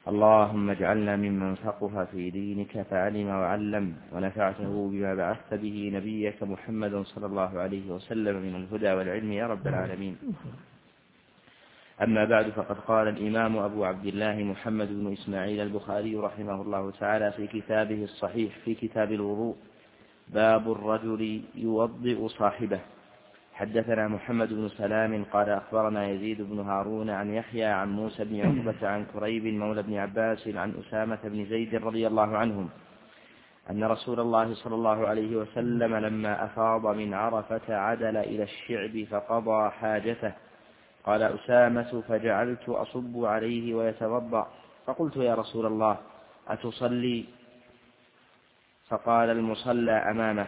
اللهم اجعلنا ممن فقه في دينك فعلم وعلم ونفعته بما بعثت به نبيك محمد صلى الله عليه وسلم من الهدى والعلم يا رب العالمين. أما بعد، فقد قال الإمام أبو عبد الله محمد بن إسماعيل البخاري رحمه الله تعالى في كتابه الصحيح في كتاب الوضوء: باب الرجل يوضئ صاحبه. حدثنا محمد بن سلام قال أخبرنا يزيد بن هارون عن يحيى عن موسى بن عقبة عن كريب مولى بن عباس عن أسامة بن زيد رضي الله عنهم أن رسول الله صلى الله عليه وسلم لما أفاض من عرفة عدل إلى الشعب فقضى حاجته. قال أسامة: فجعلت أصب عليه ويتوضأ، فقلت: يا رسول الله أتصلي؟ فقال: المصلى أمامك.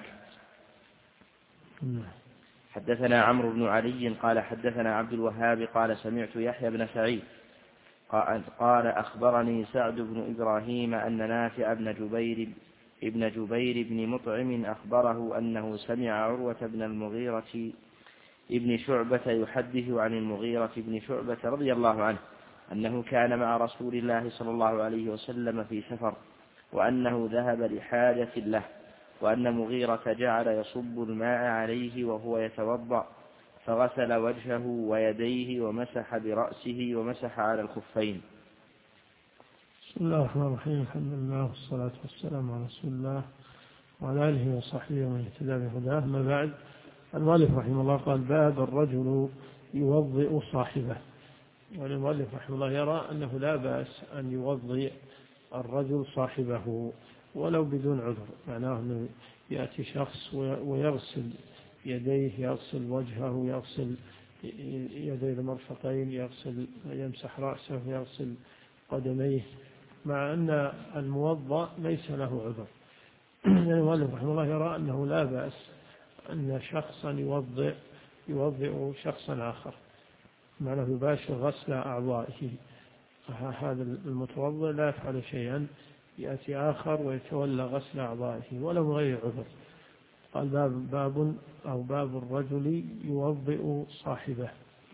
حدثنا عمرو بن علي قال حدثنا عبد الوهاب قال سمعت يحيى بن سعيد قال أخبرني سعد بن إبراهيم أن نافع ابن جبير بن مطعم أخبره أنه سمع عروة بن المغيرة ابن شعبة يحدث عن المغيرة بن شعبة رضي الله عنه أنه كان مع رسول الله صلى الله عليه وسلم في سفر، وأنه ذهب لحاجة له، وأن مغيرة جعل يصب الماء عليه وهو يتوضأ، فغسل وجهه ويديه ومسح برأسه ومسح على الخفين. بسم الله الرحمن الرحيم. الحمد لله والصلاة والسلام على رسول الله وعلى آله وصحبه ومن اهتدى بهداه. أما بعد، المؤلف رحمه الله قال: باب الرجل يوضئ صاحبه. والمؤلف رحمه الله يرى أنه لا بأس أن يوضئ الرجل صاحبه ولو بدون عذر، معناه أنه يأتي شخص ويغسل يديه، يغسل وجهه، يغسل يديه المرفقين، يمسح رأسه، يغسل قدميه، مع أن الموضأ ليس له عذر. المؤلف رحمه الله يرى أنه لا بأس أن شخصا يوضئ شخصا آخر، معناه يباشر غسل أعضائه. هذا المتوضئ لا يفعل شيئا، يأتي آخر ويتولى غسل أعضائه ولو غير عذر. قال: باب الرجل يوضئ صاحبه.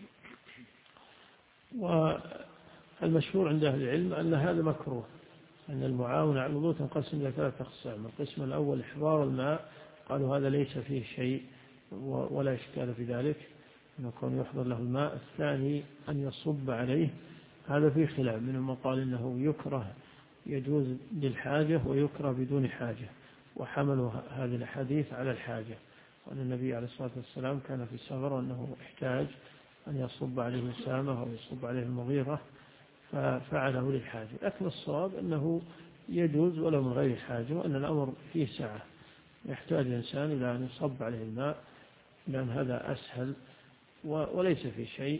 والمشهور عند أهل العلم أن هذا مكروه، أن المعاونة على الوضوء تنقسم إلى 3 أقسام. القسم الأول إحضار الماء، قالوا هذا ليس فيه شيء ولا إشكال في ذلك، أن يكون يحضر له الماء. الثاني أن يصب عليه، هذا فيه خلاف، منهم من قال إنه يكره، يجوز للحاجة ويكره بدون حاجة، وحملوا هذه الحديث على الحاجة، وأن النبي عليه الصلاة والسلام كان في سفر وأنه احتاج أن يصب عليه أسامة أو يصب عليه المغيرة ففعله للحاجة. لكن الصواب أنه يجوز ولو من غير حاجة، وأن الأمر فيه سعة، يحتاج الإنسان إلى أن يصب عليه الماء، لأن هذا أسهل وليس في شيء،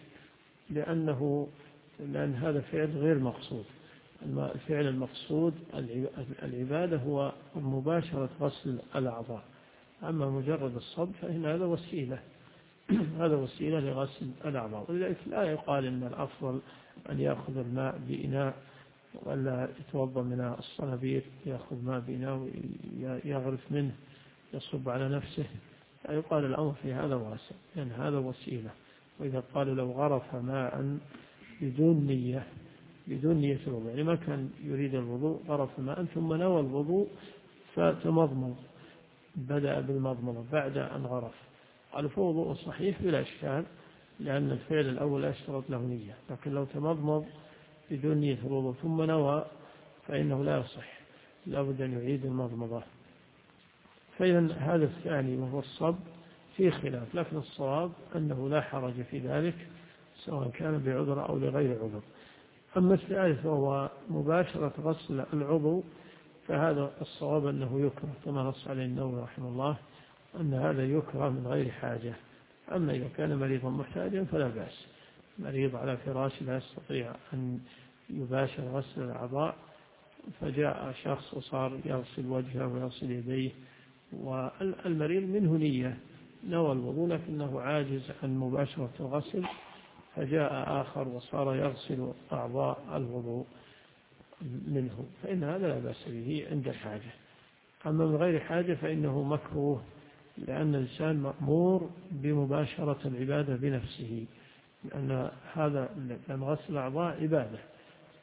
لأن هذا فعل غير مقصود. الفعل المقصود العبادة هو مباشرة غسل الأعضاء، أما مجرد الصب فإن هذا وسيلة هذا وسيلة لغسل الأعضاء. ولذلك لا يقال إن الأفضل أن يأخذ الماء بإناء ولا يتوضأ من الصنابير، يأخذ ماء بإناء ويغرف منه يصب على نفسه. لا يقال الأمر في هذا واسع، لأن هذا وسيلة. وإذا قال لو غرف ماء بدون نية الوضوء، يعني ما كان يريد الوضوء، غرف ماء ثم نوى الوضوء فتمضمض، بدأ بالمضمضة بعد أن غرف، قال فوضوء صحيح بلا إشكال، لأن الفعل الأول أشترط له نية. لكن لو تمضمض بدون نية الوضوء ثم نوى فإنه لا يصح، لا بد أن يعيد المضمضة. فإذا هذا الثاني وهو الصب فيه خلاف، لكن الصواب أنه لا حرج في ذلك سواء كان بعذر أو لغير عذر. أما الثالث وهو مباشرة غسل العضو، فهذا الصواب أنه يكره، كما نص عليه النووي رحمه الله أن هذا يكره من غير حاجة. أما إذا كان مريضا محتاجا فلا بأس، مريض على فراش لا يستطيع أن يباشر غسل الأعضاء، فجاء شخص وصار يغسل وجهه ويغسل يديه، والمريض منه نية، نوى الوضوء لكنه عاجز عن مباشرة الغسل، فجاء آخر وصار يغسل أعضاء الوضوء منه، فإن هذا لا بأس به عند الحاجة. أما من غير حاجة فإنه مكروه، لأن الإنسان مأمور بمباشرة العبادة بنفسه، لأن غسل الأعضاء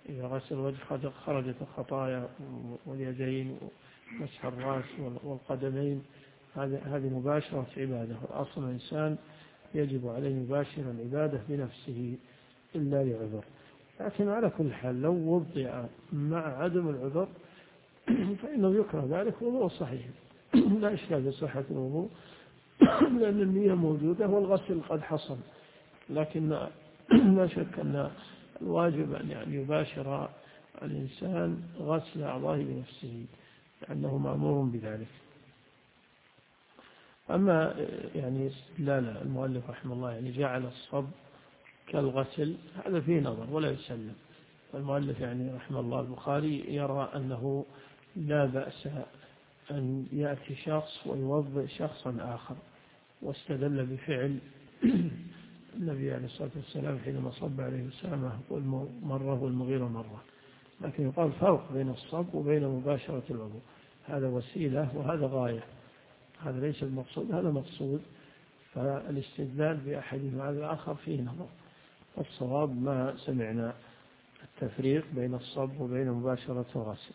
إذا غسل الوجه خرجت الخطايا، واليدين ومسح الرأس والقدمين، هذه مباشرة عبادة. أصلا الإنسان يجب عليه مباشر العبادة بنفسه إلا لعذر. لكن على كل حال لو وضع مع عدم العذر فإنه يكره ذلك وضوء صحيح لا إشكال في صحة الوضوء لأن النية موجودة والغسل قد حصل. لكن لا شك أن الواجب أن يباشر الإنسان غسل أعضائه بنفسه لأنه مأمور بذلك. أما لا المؤلف رحمه الله جعل الصب كالغسل، هذا فيه نظر ولا يسلم. المؤلف رحمه الله البخاري يرى أنه لا بأس أن يأتي شخص ويوضئ شخصا آخر، واستدل بفعل النبي عليه الصلاة والسلام حينما صب عليه أسامة مرة والمغيرة مرة. لكن يقال فرق بين الصب وبين مباشرة الوضوء، هذا وسيلة وهذا غاية، هذا ليس المقصود هذا مقصود. فالاستدلال بأحدهما على الآخر فيه نظر. الصواب ما سمعنا التفريق بين الصب وبين مباشرة الغسل.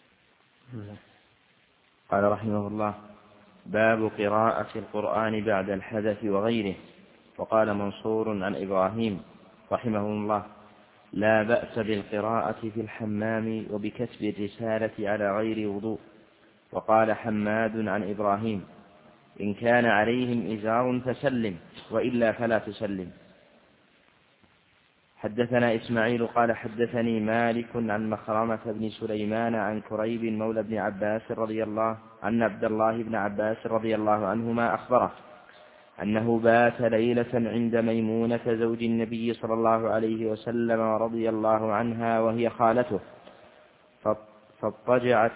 قال رحمه الله: باب قراءة القرآن بعد الحدث وغيره. وقال منصور عن إبراهيم رحمه الله: لا بأس بالقراءة في الحمام وبكتب الرسالة على غير وضوء. وقال حماد عن إبراهيم: إن كان عليهم إزار فسلم، وإلا فلا تسلم. حدثنا إسماعيل قال حدثني مالك عن مخرمة بن سليمان عن كريب مولى بن عباس عن عبد الله بن عباس رضي الله عنهما أخبره أنه بات ليلة عند ميمونة زوج النبي صلى الله عليه وسلم رضي الله عنها وهي خالته، فاضطجعت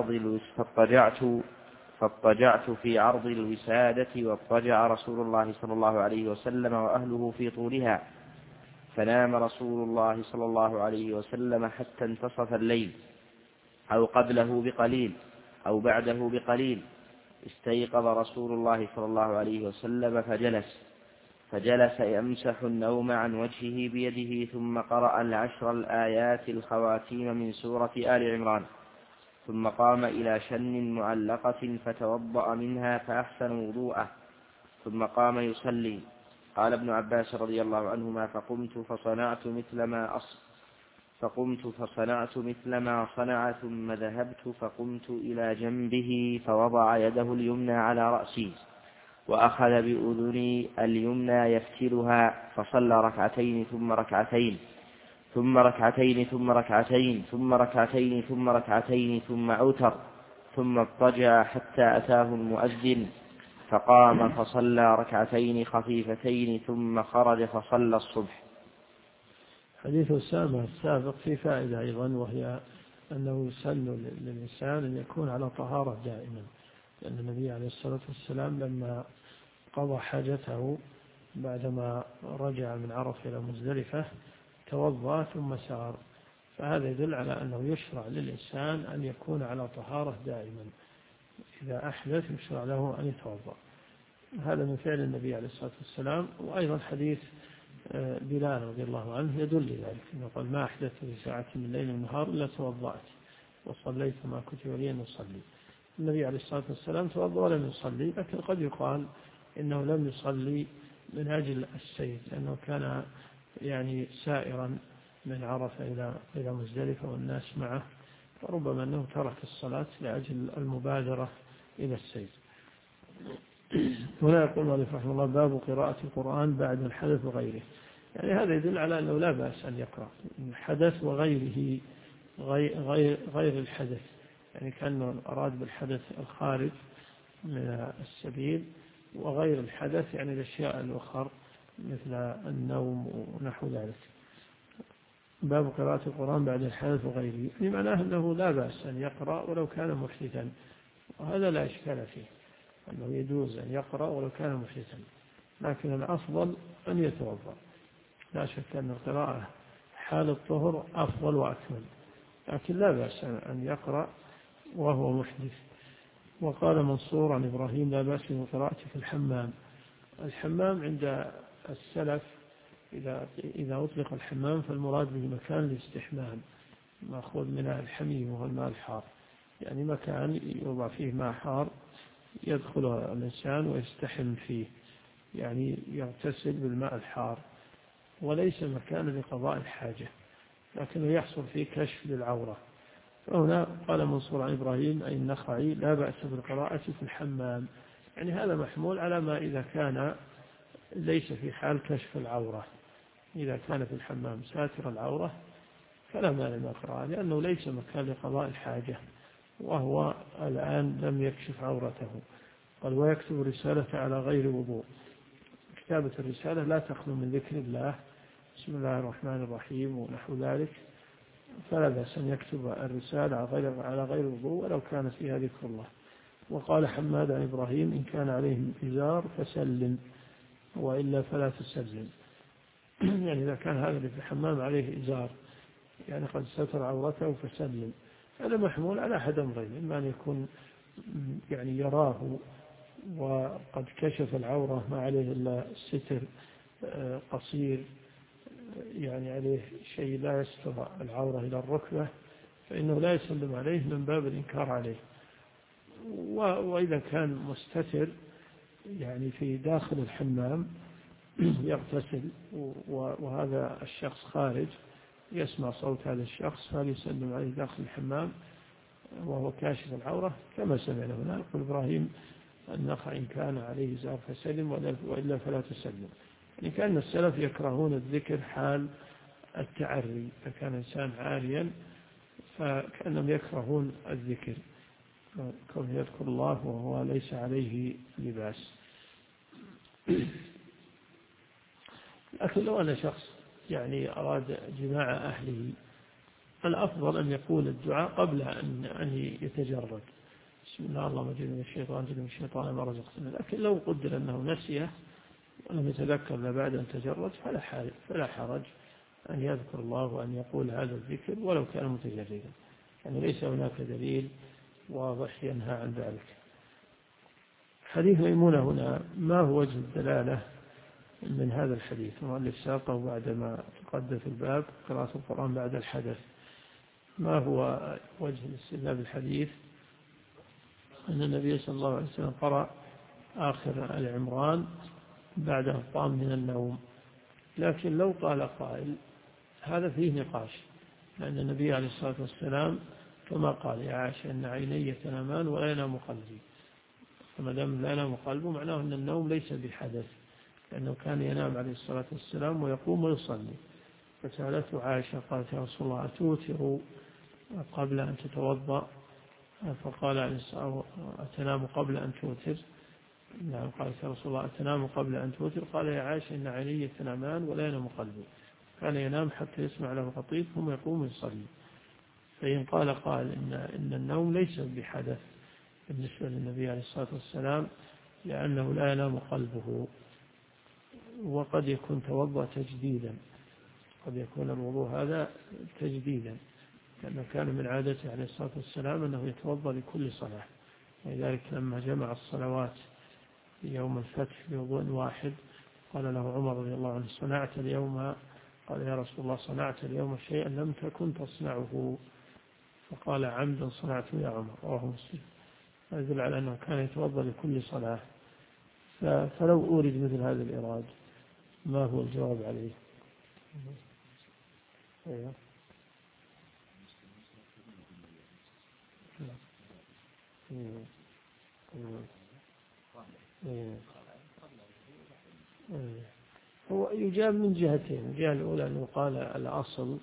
في عرض الوسادة، واضطجع رسول الله صلى الله عليه وسلم وأهله في طولها، فنام رسول الله صلى الله عليه وسلم حتى انتصف الليل أو قبله بقليل أو بعده بقليل. استيقظ رسول الله صلى الله عليه وسلم فجلس يمسح النوم عن وجهه بيده، ثم قرأ 10 الآيات الخواتيم من سورة آل عمران، ثم قام إلى شن معلقة فتوضأ منها فأحسن وضوءه، ثم قام يصلي. قال ابن عباس رضي الله عنهما: فقمت فصنعت مثل ما صنع، ثم ذهبت فقمت إلى جنبه فوضع يده اليمنى على رأسي وأخذ بأذني اليمنى يفتلها، فصلى ركعتين ثم ركعتين ثم ركعتين ثم ركعتين ثم ركعتين ثم ركعتين ثم أوتر، ثم اضطجع حتى أتاه المؤذن فقام فصلى ركعتين خفيفتين ثم خرج فصلى الصبح. حديث أسامة السابق في فائدة أيضا، وهي أنه يسن للإنسان أن يكون على طهارة دائما، لأن النبي عليه الصلاة والسلام لما قضى حاجته بعدما رجع من عرفة إلى مزدلفة توضأ ثم سار، فهذا يدل على أنه يشرع للإنسان أن يكون على طهارة دائما، إذا أحدث يشرع له أن يتوضأ. هذا من فعل النبي عليه الصلاة والسلام. وأيضا حديث بلال رضي الله عنه يدل لذلك، إنه قال: ما أحدثت في ساعة من الليل والنهار إلا توضأت وصليت ما كتب لي أن أصلي. النبي عليه الصلاة والسلام توضأ ولم يصلي، لكن قد يقال إنه لم يصلي من أجل السير، لأنه كان سائرا من عرفة إلى مزدلفة والناس معه، فربما أنه ترك الصلاة لأجل المبادرة إلى السير. هنا يقول مالك رحمه الله: باب قراءة القرآن بعد الحدث وغيره. هذا يدل على أنه لا بأس أن يقرأ الحدث وغيره، غير الحدث، كأنه أراد بالحدث الخارج من السبيل، وغير الحدث الأشياء الأخرى مثل النوم ونحو ذلك. باب قراءة القرآن بعد الحدث وغيره معناه أنه لا بأس أن يقرأ ولو كان محدثا، وهذا لا إشكال فيه، أنه يجوز أن يقرأ ولو كان محدثا، لكن الأفضل أن يتوضأ. لا شك أن القراءة حال الطهر أفضل وأكمل، لكن لا بأس أن يقرأ وهو محدث. وقال منصور عن إبراهيم: لا بأس من قراءته في الحمام. الحمام عند السلف إذا أطلق الحمام فالمراد به مكان الاستحمام، مأخوذ من الحميم وهو الماء الحار، يعني مكان يوضع فيه ماء حار يدخل الإنسان ويستحم فيه، يعني يغتسل بالماء الحار، وليس مكان لقضاء الحاجة، لكنه يحصل فيه كشف للعورة. فهنا قال منصور عن إبراهيم أي النخعي لا بأس بالقراءة في الحمام، يعني هذا محمول على ما إذا كان ليس في حال كشف العورة، إذا كان في الحمام ساتر العورة فلا مانع من القراءة، لأنه ليس مكان لقضاء الحاجة، وهو الآن لم يكشف عورته. قال ويكتب رسالة على غير وضوء. كتابة الرسالة لا تخلو من ذكر الله، بسم الله الرحمن الرحيم ونحو ذلك، فلا بأس أن يكتب الرسالة على غير وضوء ولو كان فيها ذكر الله. وقال حماد عن إبراهيم إن كان عليه إزار فسلم وإلا فلا تسلم. يعني إذا كان هذا اللي في الحمام عليه إزار يعني قد ستر عورته فسلم، هذا محمول على أحد أمرين: إما أن يكون يعني يراه وقد كشف العورة ما عليه إلا ستر قصير، يعني عليه شيء لا يستر العورة إلى الركبة، فإنه لا يسلم عليه من باب الإنكار عليه. وإذا كان مستتر يعني في داخل الحمام يغتسل وهذا الشخص خارج يسمع صوت هذا الشخص فليسلم عليه داخل الحمام وهو كاشف العورة كما سمعنا هنا. يقول إبراهيم النخعي إن كان عليه إزار فسلم وإلا فلا تسلم. يعني كان السلف يكرهون الذكر حال التعري، فكان إنسان عاريا فكأنهم يكرهون الذكر كونه يذكر الله وهو ليس عليه لباس. لكن لو أن شخص يعني أراد جماع أهله الأفضل أن يقول الدعاء قبل أن يتجرد: بسم الله اللهم اجعلني من الشيطان جل من الشيطان ما رزقتنا. لكن لو قدر أنه نسيه ولم يتذكر إلا بعد أن تجرد فلا حرج أن يذكر الله وأن يقول هذا الذكر ولو كان متجردا، يعني ليس هناك دليل واضح ينهى عن ذلك. حديث ميمونة هنا ما هو وجه الدلالة من هذا الحديث؟ المؤلف ساقه بعدما تقدم في الباب قراءة القرآن بعد الحدث. ما هو وجه الاستدلال بالحديث؟ أن النبي صلى الله عليه وسلم قرأ آخر آل عمران بعد القام من النوم. لكن لو قال قائل هذا فيه نقاش، لأن النبي عليه الصلاة والسلام كما قال يا عائشة إن عيني تنامان ولا ينام قلبي، فما دام لا ينام قلبه معناه أن النوم ليس بحدث، لأنه كان ينام عليه الصلاة والسلام ويقوم ويصلي. فسألته عائشة قالت يا رسول الله أتوتر قبل أن تتوضأ؟ فقال أتنام قبل أن توتر؟ نعم. قالت يا رسول الله أتنام قبل أن توتر؟ قال يا عائشة إن عيني تنامان ولا ينام قلبي. كان ينام حتى يسمع له خطيب ثم يقوم ويصلي. فإن قال إن النوم ليس بحدث بالنسبة للنبي عليه الصلاة والسلام لأنه لا ينام قلبه، وقد يكون توضأ تجديدا، قد يكون الوضوء هذا تجديدا، لأنه كان من عادته عليه الصلاة والسلام أنه يتوضأ لكل صلاة، ولذلك لما جمع الصلوات في يوم الفتح بوضوء واحد قال له عمر رضي الله عنه صنعت اليوم، قال يا رسول الله صنعت اليوم شيئا لم تكن تصنعه، فقال عمدا صنعته يا عمر، رواه مسلم. يدل على أنه كان يتوضأ لكل صلاة. فلو أورد مثل هذا الإراد ما هو الجواب عليه؟ أيوه. هو يجاب من جهتين. الجهة الأولى أنه قال الأصل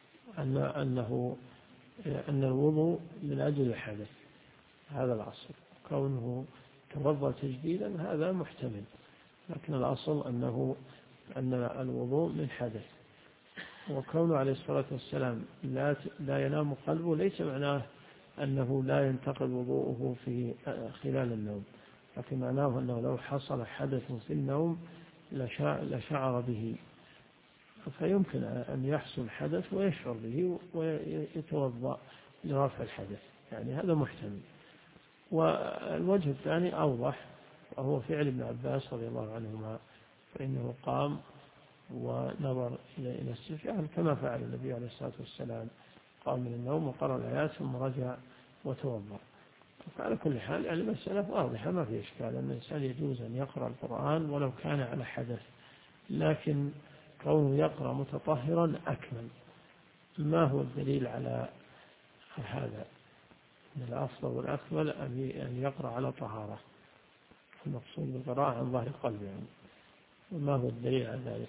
أن الوضوء من أجل الحدث، هذا الأصل، كونه توضأ تجديدا هذا محتمل، لكن الأصل أن الوضوء من حدث. وكونه عليه الصلاة والسلام لا ينام قلبه ليس معناه أنه لا ينتقل وضوءه في خلال النوم، لكن معناه أنه لو حصل حدث في النوم لشعر به، فيمكن أن يحصل حدث ويشعر به ويتوضأ لرفع الحدث، يعني هذا محتمل. والوجه الثاني أوضح، وهو فعل ابن عباس رضي الله عنهما، فإنه قام ونظر إلى السفيان كما فعل النبي عليه الصلاة والسلام، قام من النوم وقرأ الآيات ثم رجع وتوضأ. على كل حال يعني المسألة واضحة ما في إشكال أن الإنسان يجوز أن يقرأ القرآن ولو كان على حدث، لكن كونه يقرأ متطهرا أكمل. ما هو الدليل على هذا؟ من الأفضل والأكمل أن يقرأ على طهارة، المقصود بالقراءة عن ظهر قلب يعني. وما هو الدليل على ذلك؟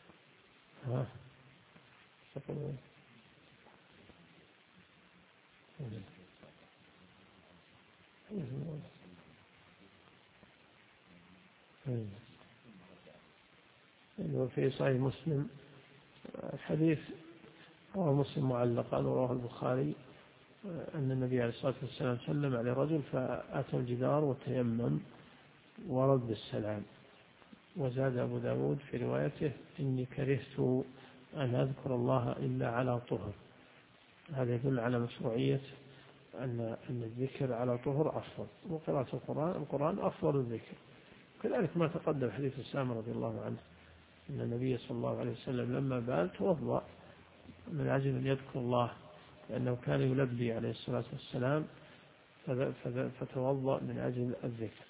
وفي صحيح مسلم الحديث رواه مسلم معلقا ورواه البخاري أن النبي عليه الصلاة والسلام سلم على رجل فأتى الجدار وتيمم ورد السلام. وزاد أبو داود في روايته إني كرهت أن أذكر الله إلا على طهر. هذا يدل على مشروعية أن الذكر على طهر أفضل، وقراءة القرآن أفضل الذكر. كذلك ما تقدم حديث أسامة رضي الله عنه أن النبي صلى الله عليه وسلم لما بال توضأ من أجل أن يذكر الله، لأنه كان يلبي عليه الصلاة والسلام فتوضأ من أجل الذكر.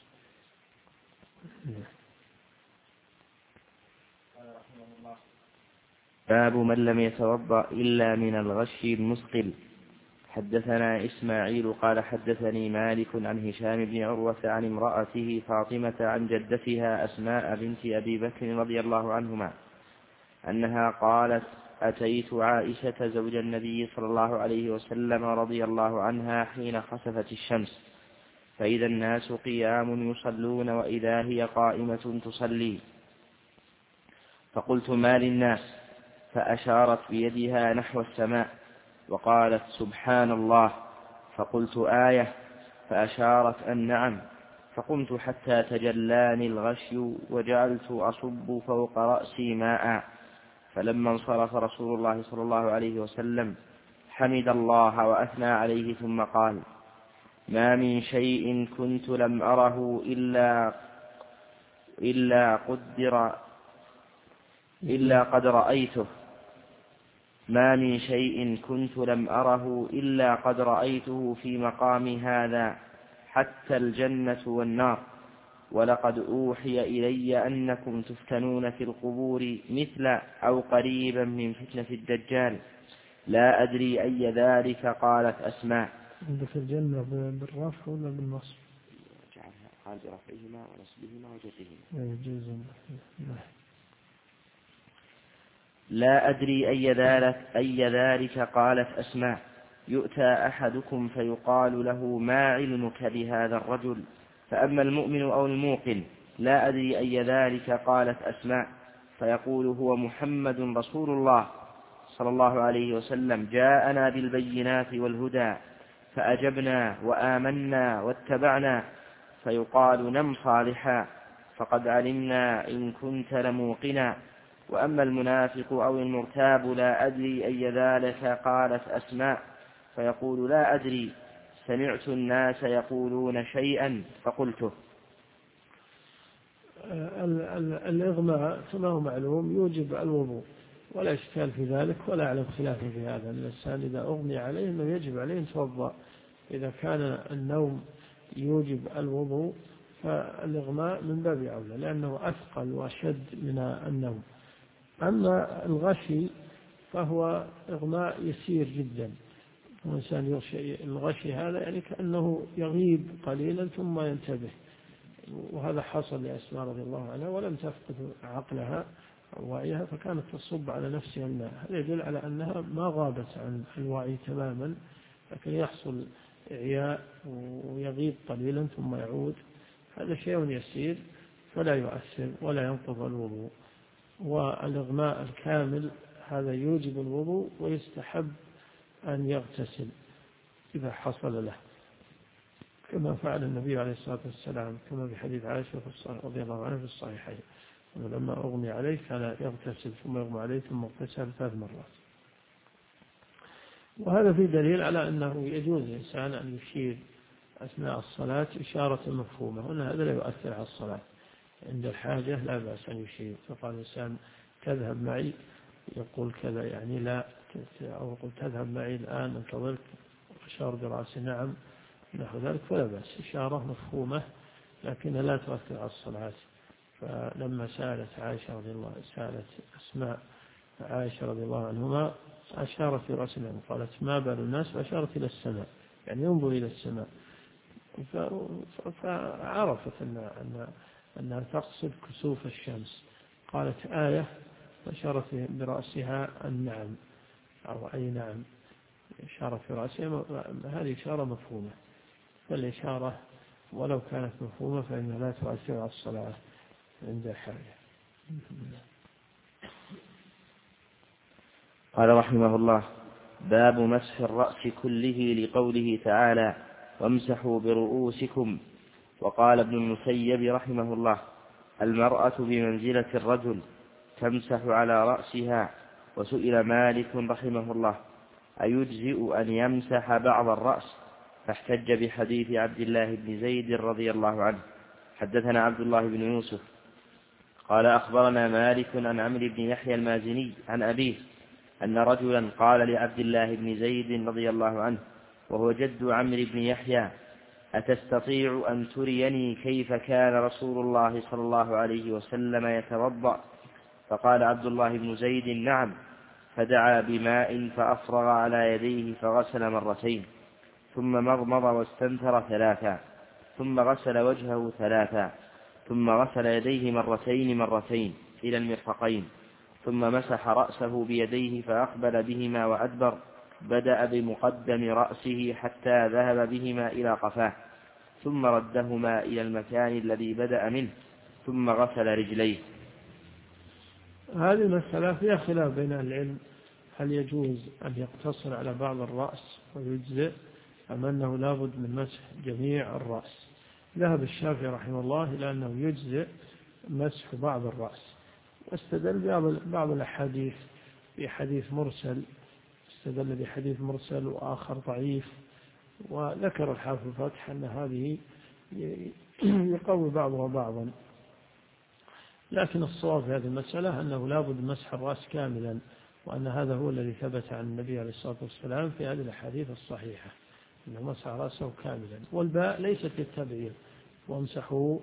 باب من لم يتوضأ إلا من الغش المثقل. حدثنا إسماعيل قال حدثني مالك عن هشام بن عروة عن امرأته فاطمة عن جدتها أسماء بنت أبي بكر رضي الله عنهما أنها قالت أتيت عائشة زوج النبي صلى الله عليه وسلم رضي الله عنها حين خسفت الشمس، فإذا الناس قيام يصلون وإذا هي قائمة تصلي، فقلت ما للناس؟ فأشارت بيدها نحو السماء وقالت سبحان الله، فقلت آية؟ فأشارت أن نعم، فقمت حتى تجلاني الغشي وجعلت أصب فوق رأسي ماء، فلما انصرف رسول الله صلى الله عليه وسلم حمد الله وأثنى عليه ثم قال ما من شيء كنت لم أره إلا قد رأيته، ما من شيء كنت لم أره إلا قد رأيته في مقام هذا حتى الجنة والنار، ولقد أوحي إلي أنكم تفتنون في القبور مثل أو قريبا من فتنة الدجال، لا أدري أي ذلك. قالت أسماء في الجنة بالرفع ولا بالنصب؟ قال برفعهما ونصبهما وجرهما. لا أدري أي ذلك. قالت أسماء يؤتى أحدكم فيقال له ما علمك بهذا الرجل؟ فأما المؤمن أو الموقن لا أدري أي ذلك. قالت أسماء فيقول هو محمد رسول الله صلى الله عليه وسلم جاءنا بالبينات والهدى فأجبنا وآمنا واتبعنا، فيقال نم صالحا فقد علمنا إن كنت لموقنا. وأما المنافق أو المرتاب لا أدري أي ذلك. قالت أسماء فيقول لا أدري، سمعت الناس يقولون شيئا فقلته. الإغماء كما هو معلوم يوجب الوضوء ولا إشكال في ذلك ولا أعلم خلاف في هذا. الإنسان إذا أغمي عليه أنه يجب عليه أن يتوضأ. إذا كان النوم يوجب الوضوء فالإغماء من باب أولى لأنه أثقل وأشد من النوم. أما الغشي فهو إغماء يسير جدا، الإنسان يغشي الغشي هذا يعني كأنه يغيب قليلا ثم ينتبه، وهذا حصل لأسماء رضي الله عنها ولم تفقد عقلها أو وعيها فكانت تصب على نفسها الماء. هذا يدل على أنها ما غابت عن الوعي تماما، لكن يحصل إعياء ويغيب قليلا ثم يعود. هذا شيء يسير فلا يؤثر ولا ينقض الوضوء. والإغماء الكامل هذا يوجب الوضوء ويستحب أن يغتسل إذا حصل له، كما فعل النبي عليه الصلاة والسلام كما في حديث عائشة رضي الله عنها في الصحيحين لما أغمي عليه كان يغتسل ثم يغمى عليه ثم اغتسل 3 مرات. وهذا في دليل على أنه يجوز الإنسان أن يشير أثناء الصلاة إشارة مفهومة، وأن هذا لا يؤثر على الصلاة. عند الحاجة لا بأس أن يشير، فقال الإنسان تذهب معي يقول كذا يعني لا أو قلت تذهب معي الآن انتظرك، أشار برأسه نعم نحو ذلك، فلا بأس، إشارة مفهومة لكنها لا تؤثر على الصلاة. فلما سألت أسماء عائشة رضي الله عنهما أشارت برأسه نعم، قالت ما بال الناس، فأشارت إلى السماء يعني ينظر إلى السماء، فعرفت أنها تقصد كسوف الشمس، قالت آية فأشارت برأسها النعم أو أي نعم، إشارة في رأسها، هذه إشارة مفهومة، فالإشارة ولو كانت مفهومة فإنها لا تؤثر على الصلاة عند حاجة. قال رحمه الله: باب مسح الرأس كله، لقوله تعالى: وامسحوا برؤوسكم. وقال ابن المسيب رحمه الله: المرأة بمنزلة الرجل تمسح على رأسها. وسئل مالك رحمه الله: أيجزئ أن يمسح بعض الرأس؟ فاحتج بحديث عبد الله بن زيد رضي الله عنه. حدثنا عبد الله بن يوسف قال أخبرنا مالك عن عمرو بن يحيى المازني عن أبيه أن رجلا قال لعبد الله بن زيد رضي الله عنه وهو جد عمرو بن يحيى: أتستطيع أن تريني كيف كان رسول الله صلى الله عليه وسلم يتوضأ؟ فقال عبد الله بن زيد: نعم. فدعا بماء فأفرغ على يديه فغسل مرتين، ثم مضمض واستنثر ثلاثا، ثم غسل وجهه ثلاثا، ثم غسل يديه مرتين إلى المرفقين، ثم مسح رأسه بيديه فأقبل بهما وأدبر، بدأ بمقدم رأسه حتى ذهب بهما إلى قفاه، ثم ردهما إلى المكان الذي بدأ منه، ثم غسل رجليه. هذه المسألة فيها خلاف بين العلم، هل يجوز أن يقتصر على بعض الرأس ويجزئ، أم أنه لابد من مسح جميع الرأس؟ ذهب الشافعي رحمه الله إلى أنه يجزئ مسح بعض الرأس، واستدل بعض الأحاديث بحديث مرسل، استدل بحديث مرسل وآخر ضعيف، وذكر الحافظ الفتح أن هذه يقوي بعضها بعضا، لكن الصواب في هذه المسألة أنه لا بد مسح الرأس كاملا، وأن هذا هو الذي ثبت عن النبي عليه الصلاة والسلام في هذه الأحاديث الصحيحة، أنه مسح رأسه كاملا. والباء ليست للتبعير، وامسحوا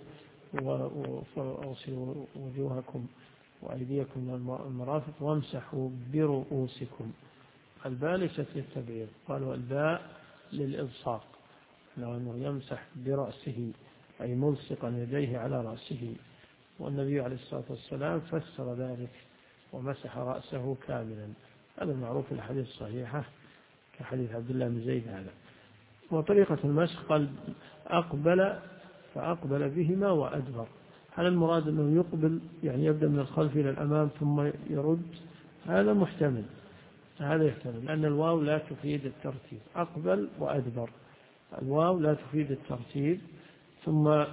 وأغسلوا وجوهكم وأيديكم من المرافق وامسحوا برؤوسكم، الباء ليست للتبعير، قالوا الباء للإلصاق، أنه يمسح برأسه أي ملصقا يديه على رأسه، والنبي عليه الصلاة والسلام فسر ذلك ومسح رأسه كاملا، هذا المعروف في الحديث الصحيحة كحديث عبد الله بن زيد هذا. وطريقة المسح قال أقبل فأقبل بهما وأدبر، هل المراد أنه يقبل يعني يبدأ من الخلف إلى الأمام ثم يرد؟ هذا محتمل، هذا يحتمل، لأن الواو لا تفيد الترتيب، أقبل وأدبر الواو لا تفيد الترتيب، ثم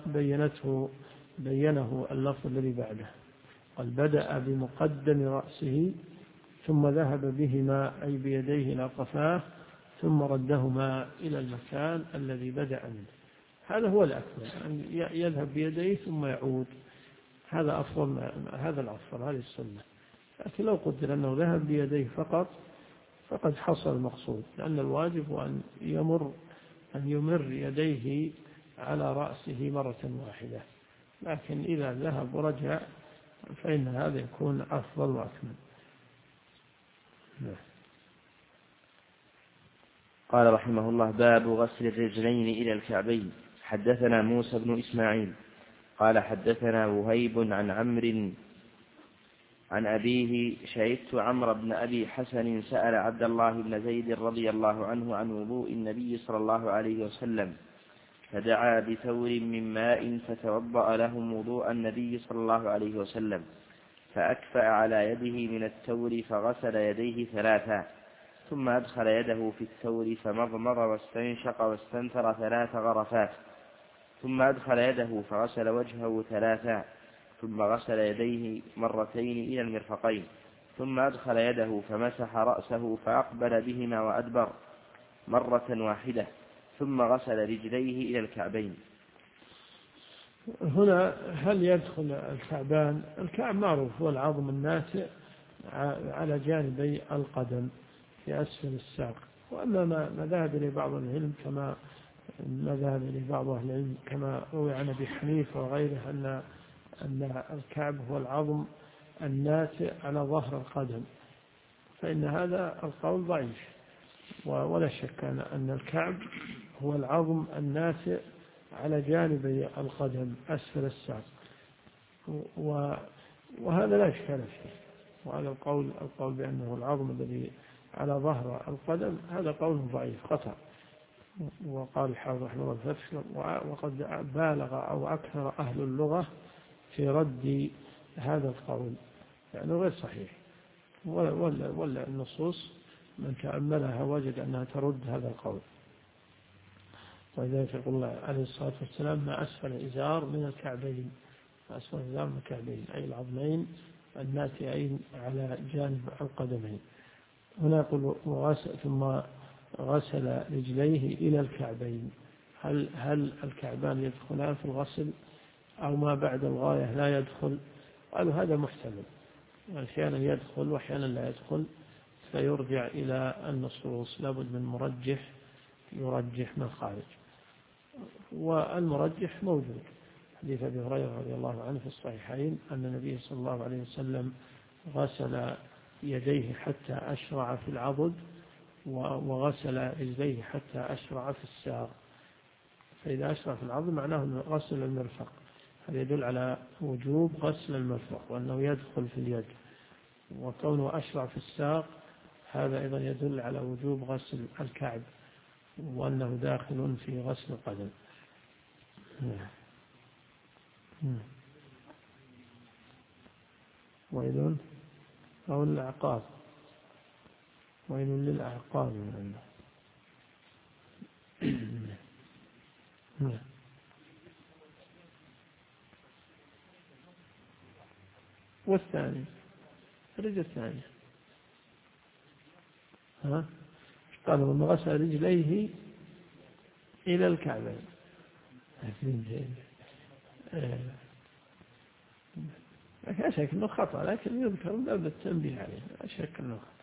بينه اللفظ الذي بعده، قال بدأ بمقدم رأسه ثم ذهب بهما أي بيديه إلى قفاه ثم ردهما إلى المكان الذي بدأ منه، هذا هو الأكمل، أن يذهب بيديه ثم يعود، هذا أفضل، هذا الأفضل، هذه السنة. لكن لو قدر أنه ذهب بيديه فقد حصل المقصود، لأن الواجب هو أن يمر يديه على رأسه مرة واحدة، لكن إذا ذهب ورجع فإن هذا يكون أفضل وأكمل. قال رحمه الله: باب غسل الرجلين إلى الكعبين. حدثنا موسى بن إسماعيل قال حدثنا وهيب عن عمرو عن أبيه: شهدت عمرو بن أبي حسن سأل عبد الله بن زيد رضي الله عنه عن وضوء النبي صلى الله عليه وسلم، فدعا بثور من ماء فتوضأ لهم وضوء النبي صلى الله عليه وسلم، فأكفأ على يده من التور فغسل يديه ثلاثا، ثم أدخل يده في التور فمضمض واستنشق واستنثر 3 غرفات، ثم أدخل يده فغسل وجهه ثلاثا، ثم غسل يديه مرتين إلى المرفقين، ثم أدخل يده فمسح رأسه فأقبل بهما وأدبر مرة واحدة، ثم غسل رجليه إلى الكعبين. هنا هل يدخل الكعبان؟ الكعب معروف هو العظم الناتئ على جانبي القدم، في أسفل الساق. وأما ما ذهب إليه بعض العلم كما روي عن أبي حنيفة وغيره أن الكعب هو العظم الناتئ على ظهر القدم، فإن هذا القول ضعيف، ولا شك أن الكعب هو العظم الناتئ على جانبي القدم أسفل الساق، وهذا لا إشكال فيه. وهذا القول بأنه العظم الذي على ظهر القدم هذا قول ضعيف قطع. وقال الحافظ رحمه الله الفتح: وقد بالغ أو أكثر أهل اللغة في رد هذا القول، يعني غير صحيح، ولا النصوص من تأملها وجد أنها ترد هذا القول. ولذلك يقول الله عليه الصلاة والسلام: ما أسفل الإزار من الكعبين، أي العظمين الناتئين على جانب القدمين. هنا يقول: ثم غسل رجليه إلى الكعبين. هل الكعبان يدخلان في الغسل أو ما بعد الغاية لا يدخل؟ قالوا هذا محتمل، أحيانا يدخل وأحيانا لا يدخل، فيرجع إلى النصوص، لابد من مرجح يرجح من خارج. والمرجح موجود، حديث أبي هريرة رضي الله عنه في الصحيحين أن النبي صلى الله عليه وسلم غسل يديه حتى أشرع في العضد، وغسل رجليه حتى أشرع في الساق. فإذا أشرع في العضد معناه غسل المرفق، هذا يدل على وجوب غسل المرفق وأنه يدخل في اليد. وكونه أشرع في الساق هذا أيضا يدل على وجوب غسل الكعب وأنه داخل في غسل القدم. ويل أو الأعقاب، ويل للأعقاب من الله. والثاني الرجل الثانية قالوا من غسل رجليه إلى الكعبين. لا شك أنه خطأ، لكن يذكر لابد التنبيه عليه، لا شك أنه خطأ.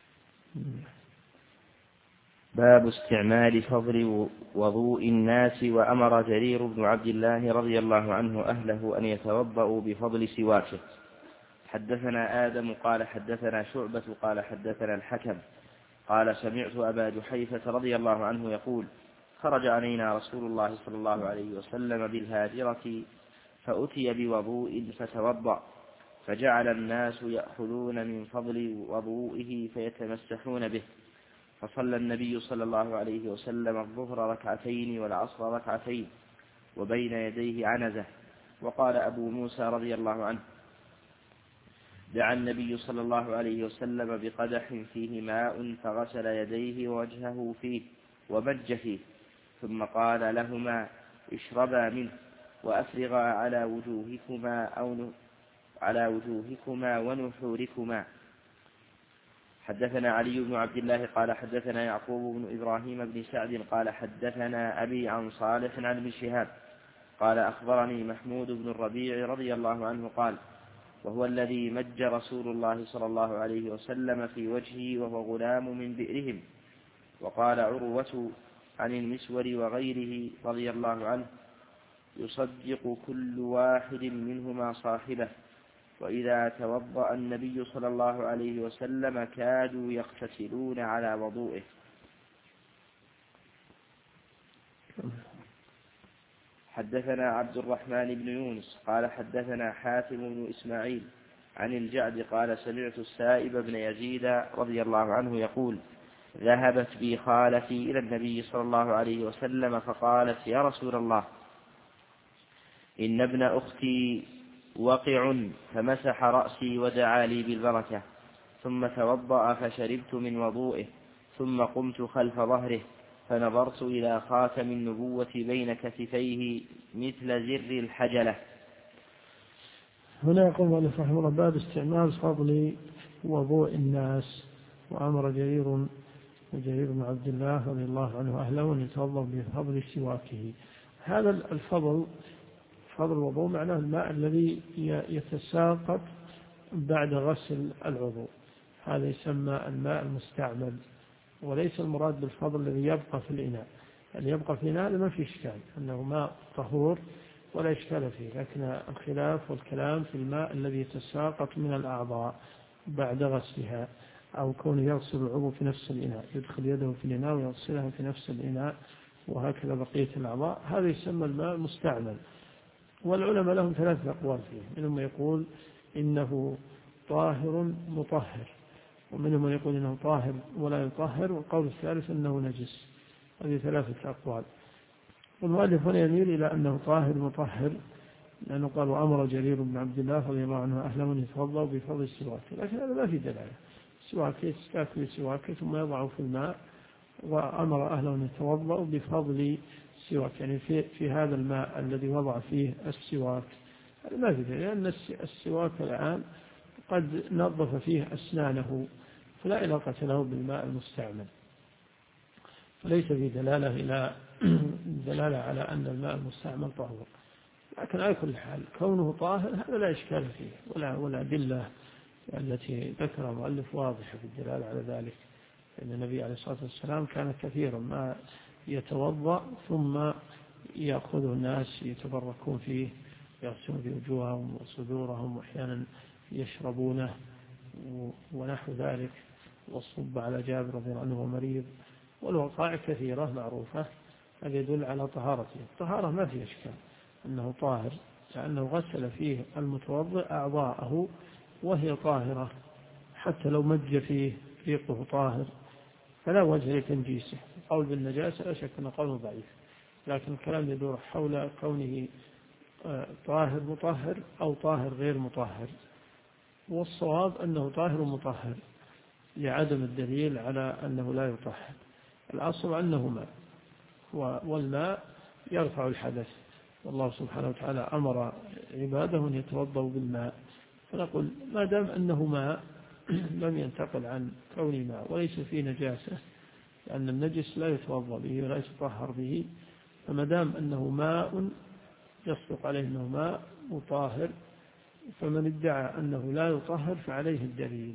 باب استعمال فضل وضوء الناس. وأمر جرير بن عبد الله رضي الله عنه أهله أن يتوضأوا بفضل سواكه. حدثنا آدم قال حدثنا شعبة قال حدثنا الحكم قال سمعت أبا جحيفة رضي الله عنه يقول: خرج علينا رسول الله صلى الله عليه وسلم بالهاجرة فأتي بوضوء فتوضأ، فجعل الناس يأخذون من فضل وضوئه فيتمسحون به، فصلى النبي صلى الله عليه وسلم الظهر ركعتين والعصر ركعتين وبين يديه عنزة. وقال أبو موسى رضي الله عنه: دعا النبي صلى الله عليه وسلم بقدح فيه ماء فغسل يديه ووجهه فيه ومج فيه، ثم قال لهما: اشربا منه وأفرغا على وجوهكما ونحوركما. حدثنا علي بن عبد الله قال حدثنا يعقوب بن إبراهيم بن سعد قال حدثنا أبي عن صالح عن ابن شهاب قال أخبرني محمود بن الربيع رضي الله عنه قال: وهو الذي مج رسول الله صلى الله عليه وسلم في وجهه وهو غلام من بئرهم. وقال عروة عن المسور وغيره رضي الله عنه: يصدق كل واحد منهما صاحبه، وإذا توضأ النبي صلى الله عليه وسلم كادوا يغتسلون على وضوئه. حدثنا عبد الرحمن بن يونس قال حدثنا حاتم بن إسماعيل عن الجعد قال سمعت السائب بن يزيد رضي الله عنه يقول: ذهبت بي خالتي إلى النبي صلى الله عليه وسلم فقالت: يا رسول الله، إن ابن أختي وقع، فمسح رأسي ودعا لي بالبركة، ثم توضأ فشربت من وضوئه، ثم قمت خلف ظهره فنظرت إلى خاتم النبوة بين كتفيه مثل زر الحجلة. هنا يقول مؤلف رحمه الله: باب استعمال فضل وضوء الناس. وأمر جرير بن عبد الله رضي الله عنه أهله أن يتوضأ بفضل سواكه. هذا الفضل، فضل الوضوء معناه الماء الذي يتساقط بعد غسل العضو، هذا يسمى الماء المستعمل، وليس المراد بالفضل الذي يبقى في الإناء. اللي يبقى في الإناء ما في إشكال أنه ماء طهور ولا إشكال فيه، لكن الخلاف والكلام في الماء الذي يتساقط من الأعضاء بعد غسلها، أو كونه يغسل العضو في نفس الإناء، يدخل يده في الإناء ويغسلها في نفس الإناء وهكذا بقية الأعضاء، هذا يسمى الماء المستعمل. والعلماء لهم 3 أقوال فيه، منهم يقول إنه طاهر مطهر، ومنهم من يقول إنه طاهر ولا يطهر، والقول الثالث أنه نجس. هذه 3 أقوال. والمؤلف هنا يميل إلى أنه طاهر مطهر، لأنه قال وأمر جرير بن عبد الله رضي الله عنه أهله أن يتوضأوا بفضل السواك، لكن هذا ما في دلالة. السواك يستاك بسواك ثم يضعه في الماء، وأمر أهله أن يتوضأوا بفضل السواك، يعني في هذا الماء الذي وضع فيه السواك. هذا ما في دلالة، لأن السواك الآن قد نظف فيه أسنانه، فلا علاقة له بالماء المستعمل، فليس في دلالة على أن الماء المستعمل طهور. لكن على كل حال كونه طاهر هذا لا إشكال فيه، والأدلة التي ذكرها المؤلف واضحة في الدلالة على ذلك. فإن النبي عليه الصلاة والسلام كان كثيرا ما يتوضأ ثم يأخذه الناس يتبركون فيه، يغسلون في وجوههم وصدورهم، وأحيانا يشربونه ونحو ذلك، والصب على جابر رضي الله عنه مريض، والوقائع كثيرة معروفة. هذا يدل على طهارته. الطهارة ما في إشكال أنه طاهر، لأنه غسل فيه المتوضئ أعضاءه وهي طاهرة، حتى لو مج فيه ريقه طاهر فلا وجه لتنجيسه. القول بالنجاسة لا شك أنه قول ضعيف، لكن الكلام يدور حول كونه طاهر مطهر أو طاهر غير مطهر، والصواب أنه طاهر مطهر لعدم الدليل على أنه لا يطهر. الأصل أنه ماء، والماء يرفع الحدث، والله سبحانه وتعالى أمر عباده أن يتوضأوا بالماء، فنقول ما دام أنه ماء لم ينتقل عن كون ماء وليس فيه نجاسة، لأن النجس لا يتوضأ به ولا يتطهر به، فما دام أنه ماء يصدق عليه أنه ماء مطهر، فمن ادعى أنه لا يطهر فعليه الدليل.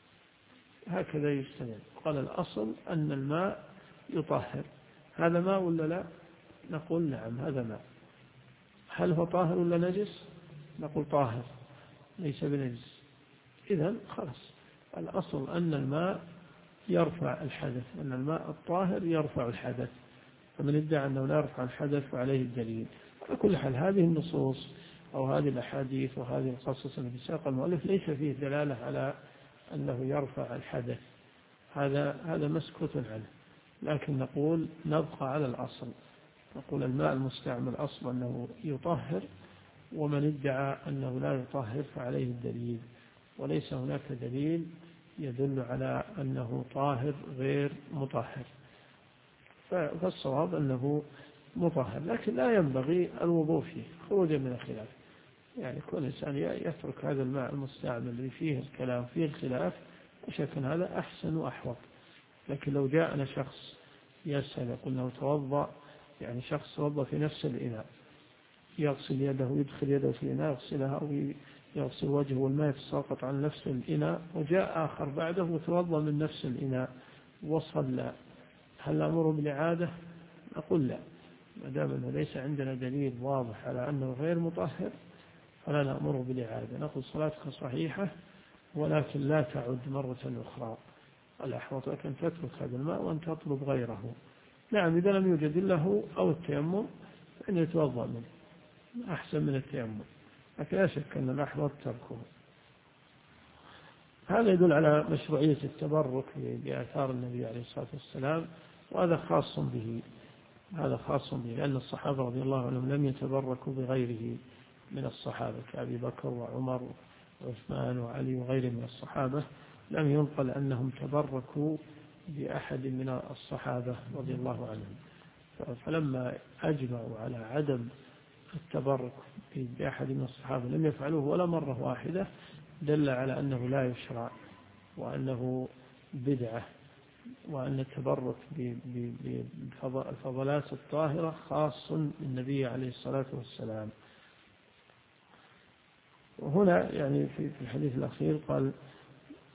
هكذا يستند. قال الأصل أن الماء يطهر. هذا ماء ولا لا؟ نقول نعم هذا ماء. هل هو طاهر ولا نجس؟ نقول طاهر ليس بنجس. إذن خلاص، الأصل أن الماء يرفع الحدث، أن الماء الطاهر يرفع الحدث، فمن ادعى أنه لا يرفع الحدث فعليه الدليل. على كل حال هذه النصوص أو هذه الأحاديث وهذه القصص التي ساق المؤلف ليس فيه دلالة على أنه يرفع الحدث، هذا مسكوت عنه. لكن نقول نبقى على الأصل، نقول الماء المستعمل أصل أنه يطهر، ومن ادعى أنه لا يطهر فعليه الدليل، وليس هناك دليل يدل على أنه طاهر غير مطهر، فالصواب أنه مطهر، لكن لا ينبغي الوضوء فيه خروجا من الخلاف. يعني كل إنسان يترك هذا الماء المستعمل اللي فيه الكلام فيه الخلاف، وشكل هذا أحسن وأحوط. لكن لو جاءنا شخص يسأل يقول له توضأ، يعني شخص توضأ في نفس الإناء، يغسل يده ويدخل يده في الإناء يغسلها، أو يغسل وجهه والماء يتساقط عن نفس الإناء، وجاء آخر بعده وتوضأ من نفس الإناء وصلى، هل نأمره بالإعادة؟ نقول لا، ما دام أنه ليس عندنا دليل واضح على أنه غير مطهر فلا نأمره بالإعادة. نقول صلاتك صحيحة، ولكن لا تعد مرة أخرى، الأحوط لك أن تترك هذا الماء وأن تطلب غيره. نعم إذا لم يوجد له أو التيمم فإن يتوضأ منه أحسن من التيمم، لكن لا شك أن الأحوط تركه. هذا يدل على مشروعية التبرك بآثار النبي عليه الصلاة والسلام، وهذا خاص به، هذا خاص به، لأن الصحابة رضي الله عنهم لم يتبركوا بغيره من الصحابة كأبي بكر وعمر وعثمان وعلي وغيرهم من الصحابة، لم ينقل أنهم تبركوا بأحد من الصحابة رضي الله عنهم. فلما أجمعوا على عدم التبرك بأحد من الصحابة لم يفعلوه ولا مرة واحدة، دل على أنه لا يشرع، وأنه بدعة، وأن التبرك بالفضلات الطاهرة خاص بالنبي عليه الصلاة والسلام. وهنا يعني في الحديث الأخير قال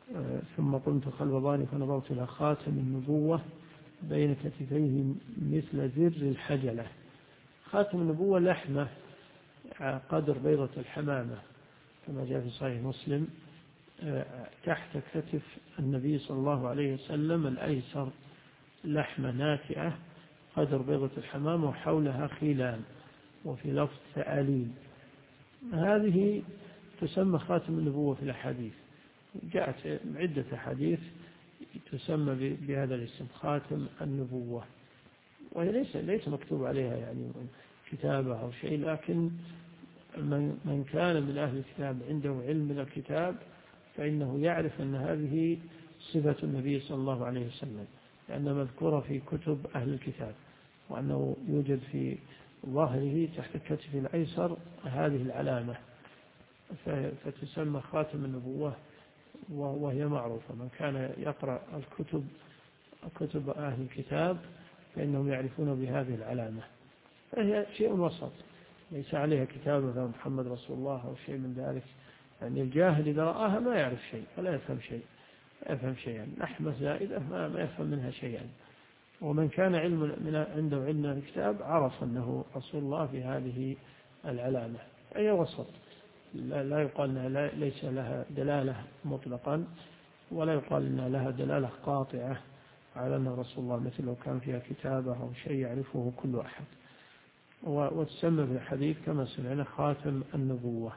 ثم قمت خلف ظهري فنظرت إلى خاتم النبوة بين كتفيه مثل زر الحجلة. خاتم النبوة لحمة قدر بيضة الحمامة كما جاء في صحيح مسلم تحت كتف النبي صلى الله عليه وسلم الأيسر لحمة ناتئة قدر بيضة الحمامة وحولها خيلان وفي لفظ ثأليل. هذه تسمى خاتم النبوة في الأحاديث، جاءت عدة أحاديث تسمى بهذا الاسم خاتم النبوة، وهي ليس مكتوب عليها يعني كتابة أو شيء، لكن من كان من أهل الكتاب عنده علم من الكتاب فإنه يعرف أن هذه صفة النبي صلى الله عليه وسلم، لأنها مذكورة في كتب أهل الكتاب، وأنه يوجد في ظهره تحت الكتف الأيسر هذه العلامة، فتسمى خاتم النبوة، وهي معروفة. من كان يقرأ كتب أهل الكتاب فإنهم يعرفون بهذه العلامة، فهي شيء وسط ليس عليها كتابة محمد رسول الله أو شيء من ذلك. يعني الجاهل إذا رآها ما يعرف شيء ولا يفهم شيء، شيئا لحمة زائدة ما يفهم منها شيئا. ومن كان عنده علم من الكتاب عرف أنه رسول الله في هذه العلامة. أي وسط، لا يقال أنها ليس لها دلالة مطلقا، ولا يقال أنها لها دلالة قاطعة على أنه رسول الله، مثل لو كان فيها كتابة أو شيء يعرفه كل أحد. وتسمى في الحديث كما سمعنا خاتم النبوة.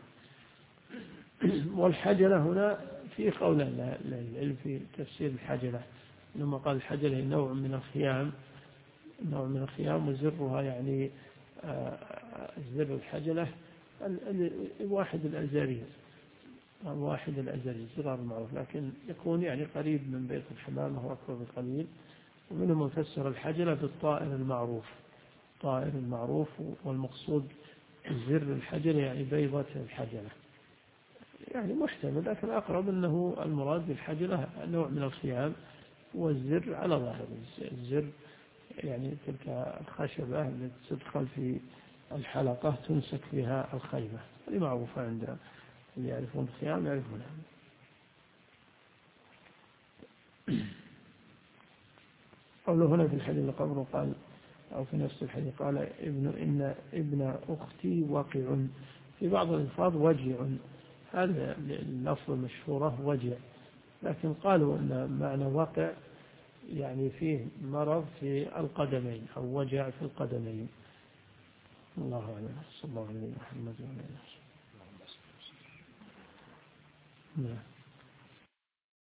والحجلة هنا في قول للعلم في تفسير الحجلة، لما قال الحجلة هي نوع من الخيام وزرها يعني زر الحجلة الواحد الأزري زرار المعروف، لكن يكون يعني قريب من بيت الحمامة وأكبر بقليل. ومنهم من فسر الحجلة بالطائر المعروف، والمقصود زر الحجلة يعني بيضة الحجلة، يعني محتمل، لكن أقرب أنه المراد بالحجلة نوع من الخيام، والزر على ظاهر الزر يعني تلك الخشبة التي تدخل في الحلقة تمسك فيها الخيمة، هذه معروفة عند اللي يعرفون الخيام يعرفونها. قوله هنا في الحديث قبله قال، أو في نفس الحديث قال إن ابن أختي وقع، في بعض الألفاظ وجع، هذا اللفظ المشهورة وجع، لكن قالوا أن معنى وقع يعني فيه مرض في القدمين أو وجع في القدمين. الله أعلم. صلى الله عليه وسلم.